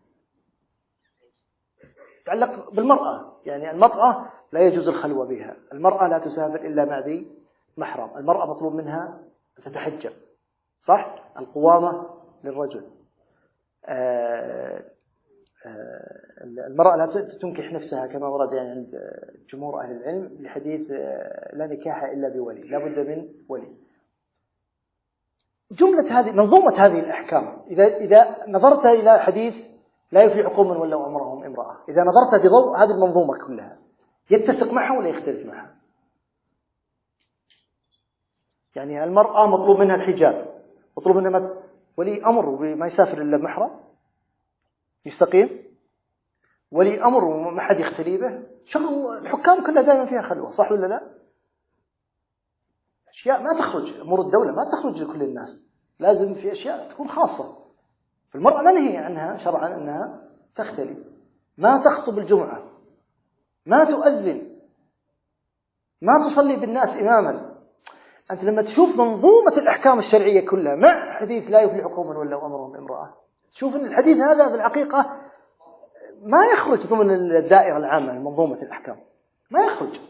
تتعلق بالمرأة. يعني المرأة لا يجوز الخلوة بها، المرأة لا تسافر إلا مع ذي محرم، المرأة مطلوب منها أن تتحجب، صح؟ القوامة للرجل. المرأة لا تنكح نفسها كما ورد يعني عند جمهور أهل العلم لحديث لا نكاح إلا بولي، لا بد من ولي. جملة هذه منظومة هذه الأحكام إذا نظرت إلى حديث لا يفلح قوم ولوا أمرهم امرأة، إذا نظرت بضوء هذه المنظومة كلها يتسق معها ولا يختلف معها؟ يعني المرأة مطلوب منها الحجاب، مطلوب منها ولي أمر ما يسافر إلا بمحرم يستقيم، ولي أمر وما حد يختلي به. شغل الحكام كلها دائما فيها خلوة، صح ولا لا؟ أشياء ما تخرج، أمور الدولة ما تخرج لكل الناس، لازم في أشياء تكون خاصة. فالمرأة ننهي عنها شرعا أنها تختلي، ما تخطب الجمعة، ما تؤذن، ما تصلي بالناس إماما. أنت لما تشوف منظومة الأحكام الشرعية كلها مع حديث لا يفلح قوم ولوا أمرهم امرأة، تشوف أن الحديث هذا في الحقيقة ما يخرج ضمن الدائرة العامة لمنظومة الأحكام، ما يخرج.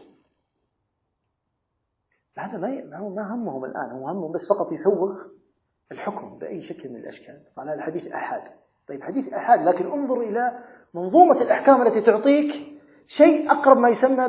هذا ما همهم الآن، هو همهم بس فقط يسوغ الحكم بأي شكل من الأشكال على الحديث أحاد. طيب حديث أحاد، لكن انظر إلى منظومة الأحكام التي تعطيك شيء أقرب ما يسمى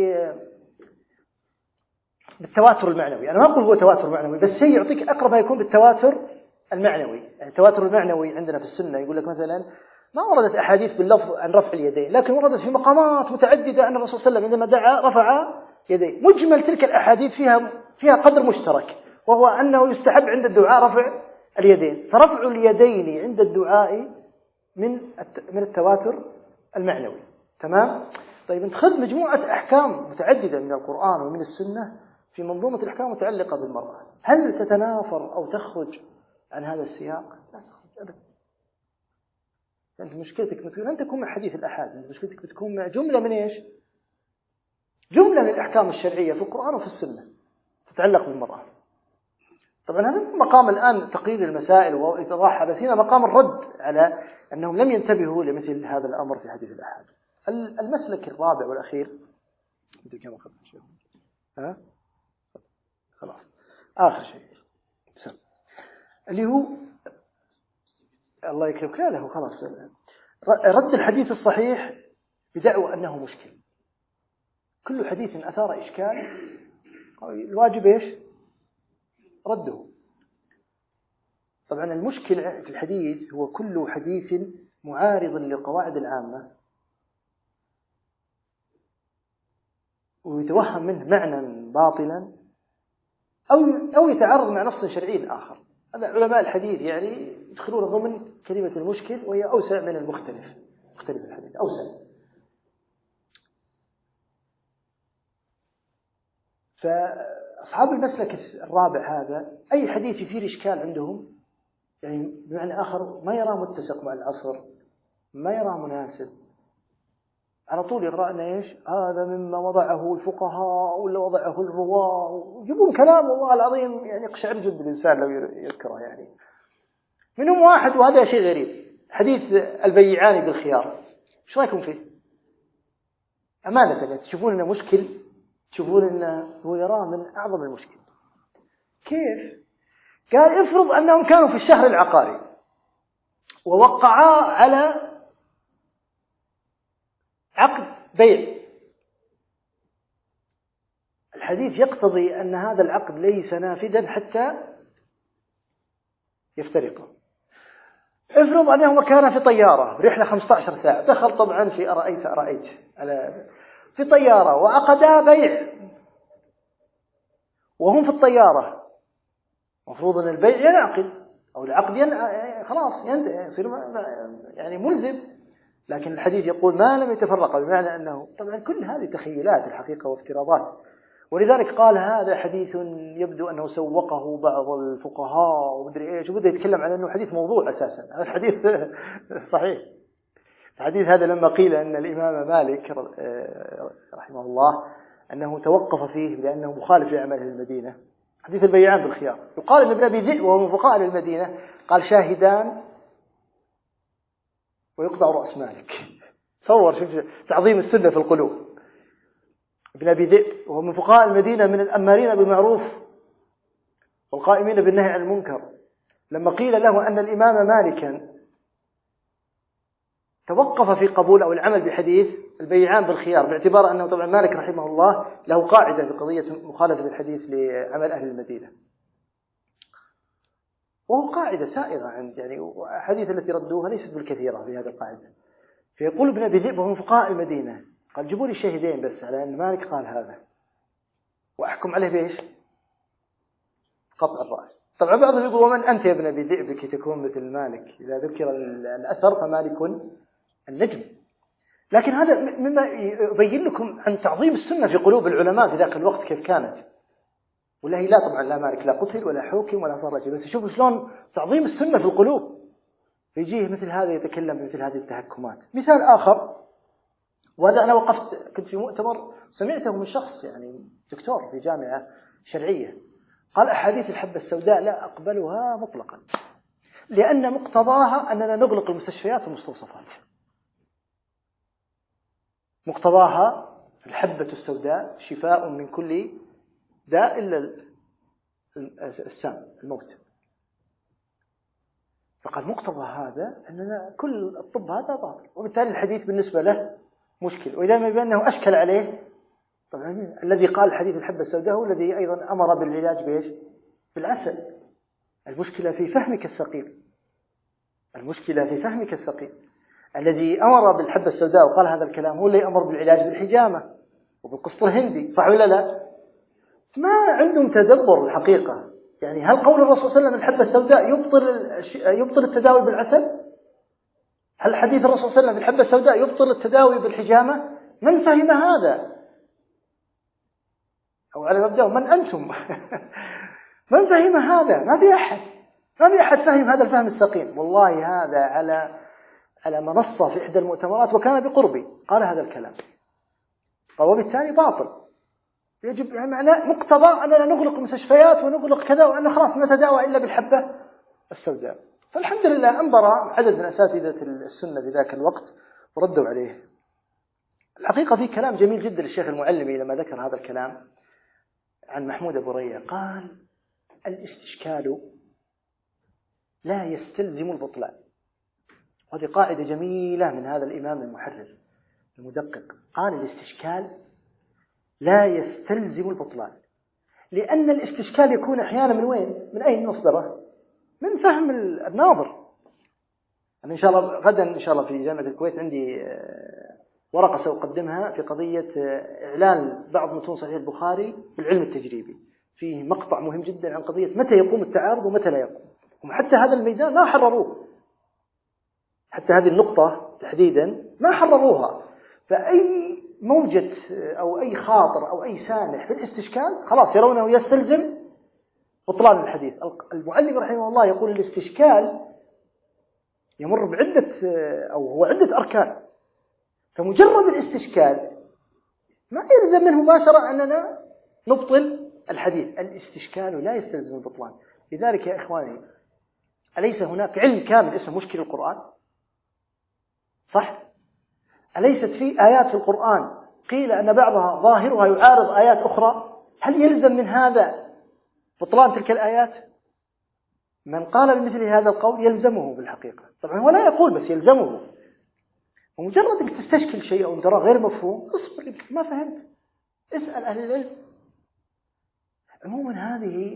بالتواتر المعنوي. أنا ما أقول هو تواتر معنوي، بس شيء يعطيك أقرب ما يكون بالتواتر المعنوي. يعني التواتر المعنوي عندنا في السنة يقول لك مثلا ما وردت أحاديث باللفظ عن رفع اليدين، لكن وردت في مقامات متعددة أن الرسول صلى الله عليه وسلم عندما دعا رفع يديه. مجمل تلك الأحاديث فيها قدر مشترك، وهو أنه يستحب عند الدعاء رفع اليدين. فرفع اليدين عند الدعاء من التواتر المعنوي. تمام؟ طيب انت خذ مجموعة أحكام متعددة من القرآن ومن السنة في منظومة الأحكام متعلقة بالمرأة، هل تتنافر أو تخرج عن هذا السياق؟ لا تخرج أبدا. أنت مشكلتك لن تكون مع حديث الأحاد، أنت مشكلتك بتكون مع جملة من إيش؟ جملة من الأحكام الشرعية في القرآن وفي السنة تتعلق بالمرأة. طبعا هذا مقام الآن تقرير المسائل وإيضاحها، بس هنا مقام الرد على أنهم لم ينتبهوا لمثل هذا الأمر في حديث الأحاد. المسلك الرابع والأخير أنت كم أخذت شيء؟ ها؟ خلاص آخر شيء سم. اللي هو الله يكرمك لا له خلاص رد الحديث الصحيح بدعوى أنه مشكل. كل حديث أثار إشكال الواجب إيش؟ رده. طبعا المشكل في الحديث هو كل حديث معارض للقواعد العامة ويتوهم منه معنى باطلا أو يتعارض مع نص شرعي آخر. هذا علماء الحديث يعني يدخلون ضمن كلمة المشكل، وهي أوسع من المختلف. مختلف الحديث أوسع. فأصحاب المسلك الرابع هذا أي حديث يثير إشكال عندهم، يعني بمعنى آخر ما يرى متسق مع العصر، ما يرى مناسب، على طول يقرأ لنا إيش هذا مما وضعه الفقهاء ولا وضعه الرواة، يجيبون كلام والله العظيم يعني يقشعر جلد الإنسان لو يذكره. يعني منهم واحد وهذا شيء غريب، حديث البيعان بالخيار، ايش رايكم فيه؟ أمانة تشوفون إنه مشكل، تشوفون إنه هو يراه من أعظم المشكل. كيف؟ قال افرض أنهم كانوا في الشهر العقاري ووقعا على عقد بيع، الحديث يقتضي أن هذا العقد ليس نافذا حتى يفترقا. افرض أنهما كانا في طيارة برحلة 15 ساعة، دخل طبعا في أرأيت على في طيارة وعقدا بيع وهم في الطيارة، مفروض أن البيع ينعقد أو العقد خلاص يصير يعني ملزم، لكن الحديث يقول ما لم يتفرق، بمعنى أنه طبعا كل هذه تخيلات الحقيقة وافتراضات. ولذلك قال هذا حديث يبدو أنه سوقه بعض الفقهاء ومدري إيش، وبدأ يتكلم عن أنه حديث موضوع أساسا. هذا الحديث صحيح. الحديث هذا لما قيل أن الإمام مالك رحمه الله أنه توقف فيه لأنه مخالف لعمل أهل المدينة، حديث البيعان بالخيار، يقال أن ابن أبي ذئب وهو من فقهاء أهل المدينة قال شاهدان ويقطع رأس مالك. تصور شوف تعظيم السنة في القلوب. ابن أبي ذئب وهو من فقهاء المدينة من الأمارين بالمعروف والقائمين بالنهي عن المنكر، لما قيل له أن الإمام مالكا توقف في قبول أو العمل بحديث البيعان بالخيار، باعتبار أنه طبعا مالك رحمه الله له قاعدة في قضية مخالفة الحديث لعمل أهل المدينة، وهو قاعدة سائغة عند يعني الحديث التي ردوها ليست بالكثيرة في هذه القاعدة. فيقول ابن أبي ذئب وهو من فقهاء المدينة قال جيبوا لي شاهدين بس على أن مالك قال هذا وأحكم عليه بإيش؟ قطع الرأس. طبعا بعضهم يقول ومن أنت يا ابن أبي ذئب كي تكون مثل مالك؟ إذا ذكر الأثر فمالك النجم. لكن هذا مما يبين لكم عن تعظيم السنة في قلوب العلماء في ذاك الوقت كيف كانت. والله لا طبعا لا مالك لا قتل ولا حكم ولا صار شيء، بس شوفوا شلون تعظيم السنة في القلوب. فيجيه مثل هذا يتكلم بمثل هذه التهكمات. مثال آخر، وهذا أنا كنت في مؤتمر سمعته من شخص يعني دكتور في جامعة شرعية، قال أحاديث الحبة السوداء لا أقبلها مطلقا، لأن مقتضاها أننا نغلق المستشفيات والمستوصفات. مقتضاها الحبة السوداء شفاء من كل داء إلا السام الموت. فقال مقتضى هذا أننا كل الطب هذا باطل، وبالتالي الحديث بالنسبة له مشكل. وإذا ما بأنه أشكل عليه، طبعا الذي قال حديث الحبة السوداء هو الذي أيضا أمر بالعلاج بإيش؟ بالعسل. المشكلة في فهمك السقيم، المشكلة في فهمك السقيم. الذي أمر بالحبة السوداء وقال هذا الكلام هو الذي أمر بالعلاج بالحجامة وبالقسط الهندي، صح ولا لا؟ ما عندهم تدبر الحقيقة. يعني هل قول الرسول صلى الله عليه وسلم الحبة السوداء يبطل التداوي بالعسل؟ هل حديث الرسول صلى الله عليه وسلم الحبة السوداء يبطل التداوي بالحجامة؟ من فهم هذا؟ أو على مبدأ من أنتم؟ من فهم هذا؟ ما في أحد فهم هذا الفهم السقيم. والله هذا على منصة في إحدى المؤتمرات وكان بقربي قال هذا الكلام، وبالتالي باطل. يجب يعني معناه مقتضى أننا نغلق المستشفيات ونغلق كذا، وأن خلاص نتداوى إلا بالحبة السوداء. فالحمد لله أنظر عدد من أساتذة السنة في ذاك الوقت وردوا عليه. الحقيقة في كلام جميل جدا للشيخ المعلمي لما ذكر هذا الكلام عن محمود أبو ريا، قال الاستشكال لا يستلزم البطلان. هذه قاعدة جميلة من هذا الإمام المحرر المدقق، قال الاستشكال لا يستلزم البطلان، لأن الاستشكال يكون أحيانا من وين؟ من أين مصدره؟ من فهم الناظر. أنا إن شاء الله غدا إن شاء الله في جامعة الكويت عندي ورقة سأقدمها في قضية إعلان بعض متون صحيح البخاري بالعلم التجريبي، فيه مقطع مهم جدا عن قضية متى يقوم التعارض ومتى لا يقوم. وحتى هذا الميدان ما حرروه، حتى هذه النقطة تحديدا ما حرروها. فأي موجة أو أي خاطر أو أي سامح في الاستشكال خلاص يرونه يستلزم بطلان الحديث. المعلم رحمه الله يقول الاستشكال يمر بعدة أو هو عدة أركان، فمجرد الاستشكال ما يلزم منه مباشرة أننا نبطل الحديث. الاستشكال لا يستلزم البطلان. لذلك يا إخواني أليس هناك علم كامل اسمه مشكل القرآن؟ صح؟ أليست في آيات في القرآن قيل أن بعضها ظاهرها يعارض آيات أخرى؟ هل يلزم من هذا بطلان تلك الآيات؟ من قال بمثل هذا القول يلزمه بالحقيقة. طبعا هو لا يقول بس يلزمه. ومجرد أنك تستشكل شيء أو ترى غير مفهوم اصبر، يمكن ما فهمت، اسأل أهل العلم. عموما هذه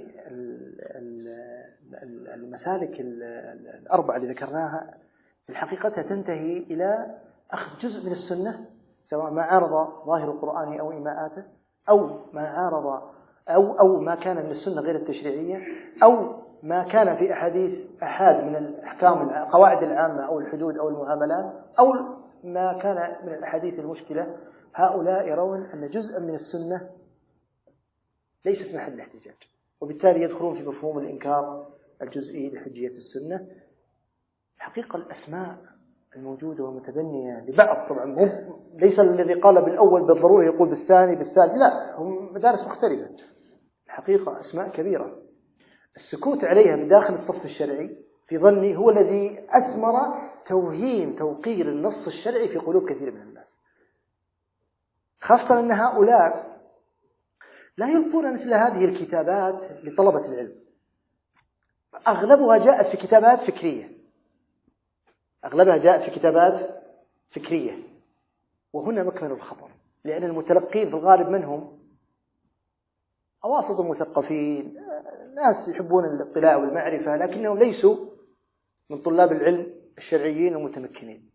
المسالك الأربعة اللي ذكرناها في الحقيقة تنتهي إلى أخذ جزء من السنة، سواء ما عارض ظاهر القرآن أو إيماءاته، أو ما عارض أو ما كان من السنة غير التشريعية، أو ما كان في أحاد من الأحكام القواعد العامة أو الحدود أو المعاملات، أو ما كان من الأحاديث المشكلة. هؤلاء يرون أن جزءا من السنة ليست محل الاحتجاج، وبالتالي يدخلون في مفهوم الإنكار الجزئي لحجية السنة. الحقيقة الأسماء الموجودة والمتبنية لبعض طبعا ليس الذي قال بالأول بالضرورة يقول بالثاني بالثالث، لا، هم مدارس مختلفة. الحقيقة أسماء كبيرة، السكوت عليها بداخل الصف الشرعي في ظني هو الذي أثمر توهين توقير النص الشرعي في قلوب كثير من الناس، خاصة أن هؤلاء لا يلقون مثل هذه الكتابات لطلبة العلم. أغلبها جاءت في كتابات فكرية، أغلبها جاءت في كتابات فكرية، وهنا مكمن الخطر، لأن المتلقين في الغالب منهم أواسط مثقفين، ناس يحبون الاطلاع والمعرفة، لكنهم ليسوا من طلاب العلم الشرعيين المتمكنين.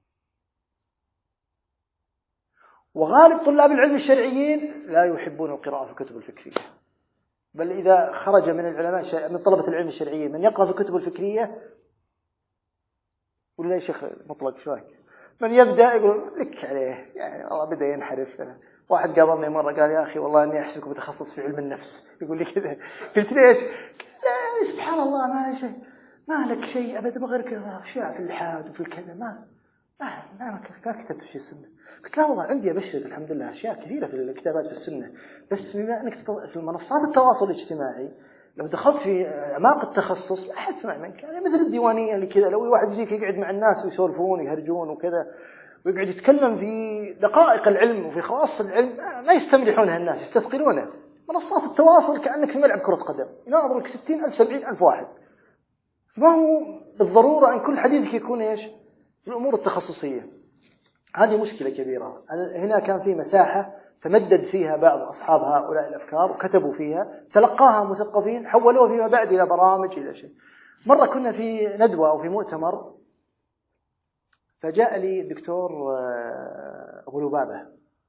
وغالب طلاب العلم الشرعيين لا يحبون القراءة في الكتب الفكرية، بل إذا خرج من العلماء من طلبة العلم الشرعيين من يقرأ في الكتب الفكرية يقول لا يا شيخ مطلق شوي، من يبدأ يقول لك عليه يعني والله بدأ ينحرف. واحد قابلني مرة قال يا أخي والله إني أحسبك متخصص في علم النفس، يقول لي كذا. قلت ليش؟ لا سبحان الله ما شيء، ما لك شيء أبدا ما غير كذا أشياء في الإلحاد وفي الكذا، ما كتبت في السنة. قلت لا والله عندي أبشرك الحمد لله أشياء كثيرة في الكتابات في السنة، بس بما أنك في منصات التواصل الاجتماعي لو دخلت في أعماق التخصص لا أحد يسمع منك. يعني مثل الديوانية اللي كذا، لو واحد يجيك يقعد مع الناس ويسولفون ويهرجون وكذا ويقعد يتكلم في دقائق العلم وفي خواص العلم ما يستملحونها الناس، يستثقلونه. منصات التواصل كأنك في ملعب كرة قدم يناظر لك 60,000 70,000 واحد، ما هو بالضرورة أن كل حديثك يكون إيش في الأمور التخصصية. هذه مشكلة كبيرة. هنا كان في مساحة تمدد فيها بعض أصحاب هؤلاء الأفكار وكتبوا فيها، تلقاها مثقفين حولوها فيما بعد إلى برامج إلى شيء. مرة كنا في ندوة أو في مؤتمر، فجاء لي الدكتور أبو لبابة،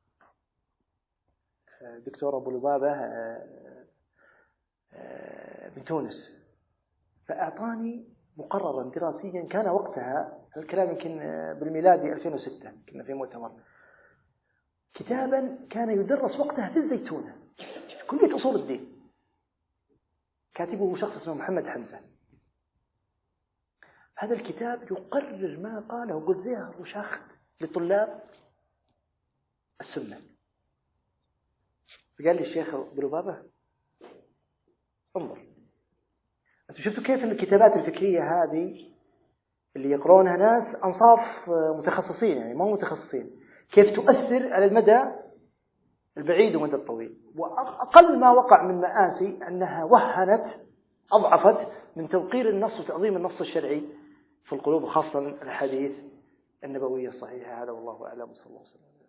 دكتور أبو لبابة من تونس، فأعطاني مقررا دراسيا كان وقتها الكلام يمكن بالميلادي 2006 كنا في مؤتمر، كتابا كان يدرس وقتها في الزيتونة في كلية أصول الدين، كاتبه شخص اسمه محمد حمزة. هذا الكتاب يقرر ما قاله قلزيهر وشاخت لطلاب السنة. فقال لي الشيخ أبو لبابة انظر، أنتم شفتوا كيف الكتابات الفكرية هذه اللي يقرونها ناس أنصاف متخصصين، يعني ما متخصصين، كيف تؤثر على المدى البعيد والمدى الطويل. وأقل ما وقع من مآسي أنها وهنت أضعفت من توقير النص وتعظيم النص الشرعي في القلوب، خاصة الحديث النبوية الصحيحة. هذا والله أعلم، صلى الله عليه وسلم.